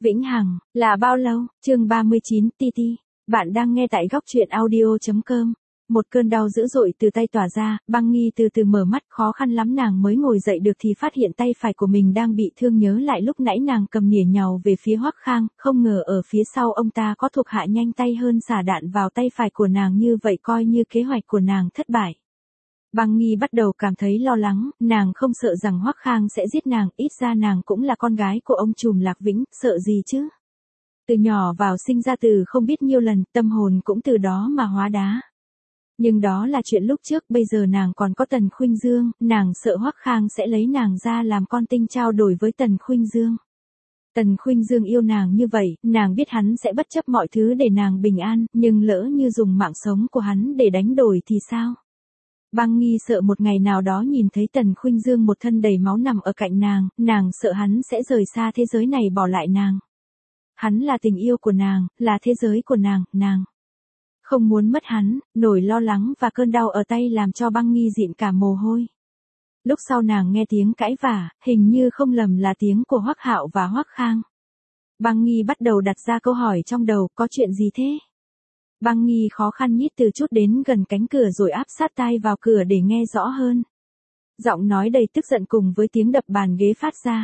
Vĩnh hằng, là bao lâu? Chương 39, Titi. Bạn đang nghe tại góc truyện audio.com. Một cơn đau dữ dội từ tay tỏa ra, Băng Nghi từ từ mở mắt, khó khăn lắm nàng mới ngồi dậy được thì phát hiện tay phải của mình đang bị thương, nhớ lại lúc nãy nàng cầm nỉa nhàu về phía Hoắc Khang, không ngờ ở phía sau ông ta có thuộc hạ nhanh tay hơn xả đạn vào tay phải của nàng, như vậy coi như kế hoạch của nàng thất bại. Băng Nghi bắt đầu cảm thấy lo lắng, nàng không sợ rằng Hoắc Khang sẽ giết nàng, ít ra nàng cũng là con gái của ông trùm Lạc Vĩnh, sợ gì chứ. Từ nhỏ vào sinh ra từ không biết nhiêu lần, tâm hồn cũng từ đó mà hóa đá. Nhưng đó là chuyện lúc trước, bây giờ nàng còn có Tần Khuynh Dương, nàng sợ Hoắc Khang sẽ lấy nàng ra làm con tin trao đổi với Tần Khuynh Dương. Tần Khuynh Dương yêu nàng như vậy, nàng biết hắn sẽ bất chấp mọi thứ để nàng bình an, nhưng lỡ như dùng mạng sống của hắn để đánh đổi thì sao? Băng Nghi sợ một ngày nào đó nhìn thấy Tần Khuynh Dương một thân đầy máu nằm ở cạnh nàng sợ hắn sẽ rời xa thế giới này bỏ lại nàng. Hắn là tình yêu của nàng, là thế giới của nàng không muốn mất hắn, nỗi lo lắng và cơn đau ở tay làm cho Băng Nghi dịn cả mồ hôi. Lúc sau nàng nghe tiếng cãi vả, hình như không lầm là tiếng của Hoắc Hạo và Hoắc Khang. Băng Nghi bắt đầu đặt ra câu hỏi trong đầu, có chuyện gì thế? Băng Nghi khó khăn nhích từ chút đến gần cánh cửa rồi áp sát tai vào cửa để nghe rõ hơn. Giọng nói đầy tức giận cùng với tiếng đập bàn ghế phát ra.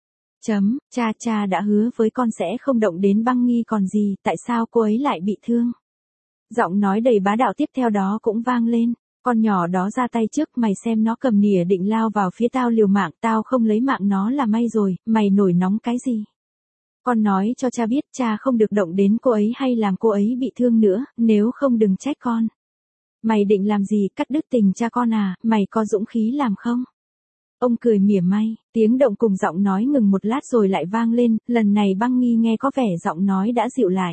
Cha đã hứa với con sẽ không động đến Băng Nghi còn gì, tại sao cô ấy lại bị thương? Giọng nói đầy bá đạo tiếp theo đó cũng vang lên, con nhỏ đó ra tay trước, mày xem nó cầm nỉa định lao vào phía tao liều mạng, tao không lấy mạng nó là may rồi, mày nổi nóng cái gì? Con nói cho cha biết cha không được động đến cô ấy hay làm cô ấy bị thương nữa, nếu không đừng trách con. Mày định làm gì, cắt đứt tình cha con à, mày có dũng khí làm không? Ông cười mỉa mai, tiếng động cùng giọng nói ngừng một lát rồi lại vang lên, lần này Băng Nghi nghe có vẻ giọng nói đã dịu lại.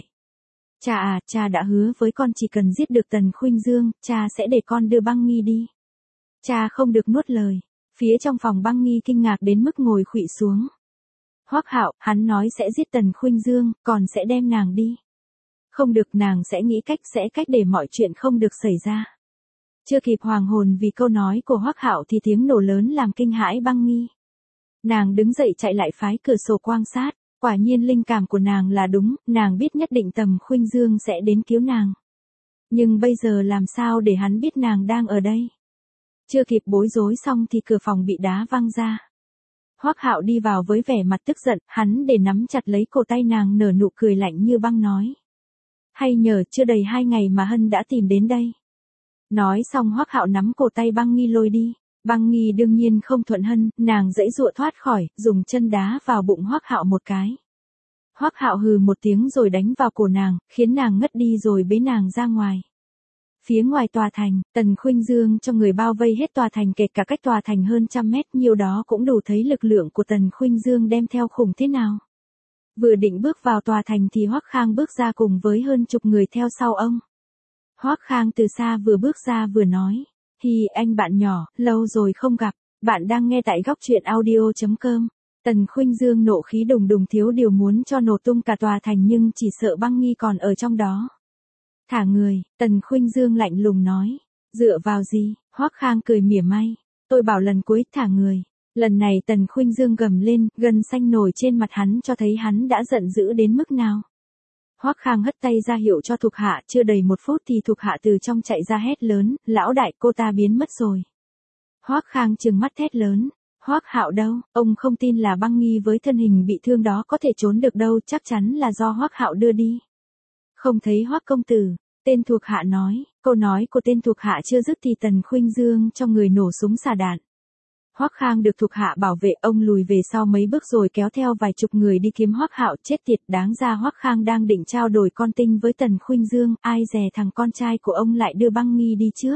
Cha đã hứa với con chỉ cần giết được Tần Khuynh Dương, cha sẽ để con đưa Băng Nghi đi. Cha không được nuốt lời. Phía trong phòng Băng Nghi kinh ngạc đến mức ngồi khuỵu xuống. Hoắc Hạo, hắn nói sẽ giết Tần Khuynh Dương, còn sẽ đem nàng đi. Không được, nàng sẽ nghĩ cách để mọi chuyện không được xảy ra. Chưa kịp hoàng hồn vì câu nói của Hoắc Hạo thì tiếng nổ lớn làm kinh hãi Băng Nghi. Nàng đứng dậy chạy lại phái cửa sổ quan sát, quả nhiên linh cảm của nàng là đúng, nàng biết nhất định Tần Khuynh Dương sẽ đến cứu nàng. Nhưng bây giờ làm sao để hắn biết nàng đang ở đây? Chưa kịp bối rối xong thì cửa phòng bị đá văng ra. Hoắc Hạo đi vào với vẻ mặt tức giận, hắn để nắm chặt lấy cổ tay nàng, nở nụ cười lạnh như băng nói. Hay nhờ chưa đầy 2 ngày mà Hân đã tìm đến đây. Nói xong Hoắc Hạo nắm cổ tay Băng Nghi lôi đi. Băng Nghi đương nhiên không thuận Hân, nàng giãy giụa thoát khỏi, dùng chân đá vào bụng Hoắc Hạo một cái. Hoắc Hạo hừ một tiếng rồi đánh vào cổ nàng, khiến nàng ngất đi rồi bế nàng ra ngoài. Phía ngoài tòa thành, Tần Khuynh Dương cho người bao vây hết tòa thành, kể cả cách tòa thành hơn 100 mét, nhiều đó cũng đủ thấy lực lượng của Tần Khuynh Dương đem theo khủng thế nào. Vừa định bước vào tòa thành thì Hoắc Khang bước ra cùng với hơn chục người theo sau ông. Hoắc Khang từ xa vừa bước ra vừa nói, hi anh bạn nhỏ, lâu rồi không gặp, bạn đang nghe tại góc truyện audio.com. Tần Khuynh Dương nộ khí đùng đùng, thiếu điều muốn cho nổ tung cả tòa thành nhưng chỉ sợ Băng Nghi còn ở trong đó. Thả người, Tần Khuynh Dương lạnh lùng nói. Dựa vào gì? Hoắc Khang cười mỉa mai. Tôi bảo lần cuối thả người. Lần này Tần Khuynh Dương gầm lên, gân xanh nổi trên mặt hắn cho thấy hắn đã giận dữ đến mức nào. Hoắc Khang hất tay ra hiệu cho thuộc hạ, chưa đầy 1 phút thì thuộc hạ từ trong chạy ra hét lớn, lão đại, cô ta biến mất rồi. Hoắc Khang trừng mắt thét lớn. Hoắc Hạo đâu? Ông không tin là Băng Nghi với thân hình bị thương đó có thể trốn được đâu, chắc chắn là do Hoắc Hạo đưa đi. Không thấy Hoắc công tử, tên thuộc hạ nói, câu nói của tên thuộc hạ chưa dứt thì Tần Khuynh Dương cho người nổ súng xả đạn. Hoắc Khang được thuộc hạ bảo vệ, ông lùi về sau mấy bước rồi kéo theo vài chục người đi kiếm Hoắc Hạo, chết tiệt, đáng ra Hoắc Khang đang định trao đổi con tin với Tần Khuynh Dương, ai dè thằng con trai của ông lại đưa Băng Nghi đi trước.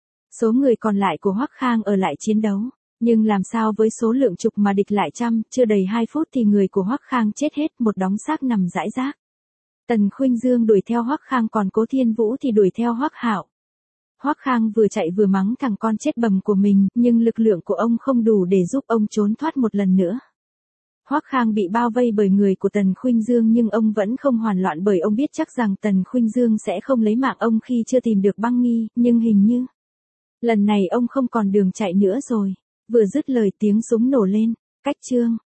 Số người còn lại của Hoắc Khang ở lại chiến đấu. Nhưng làm sao với số lượng chục mà địch lại trăm, chưa đầy 2 phút thì người của Hoắc Khang chết hết, một đống xác nằm rải rác. Tần Khuynh Dương đuổi theo Hoắc Khang, còn Cố Thiên Vũ thì đuổi theo Hoắc Hạo. Hoắc Khang vừa chạy vừa mắng thằng con chết bầm của mình, nhưng lực lượng của ông không đủ để giúp ông trốn thoát một lần nữa. Hoắc Khang bị bao vây bởi người của Tần Khuynh Dương nhưng ông vẫn không hoảng loạn, bởi ông biết chắc rằng Tần Khuynh Dương sẽ không lấy mạng ông khi chưa tìm được Băng Nghi, nhưng hình như lần này ông không còn đường chạy nữa rồi. Vừa dứt lời tiếng súng nổ lên, cách chương.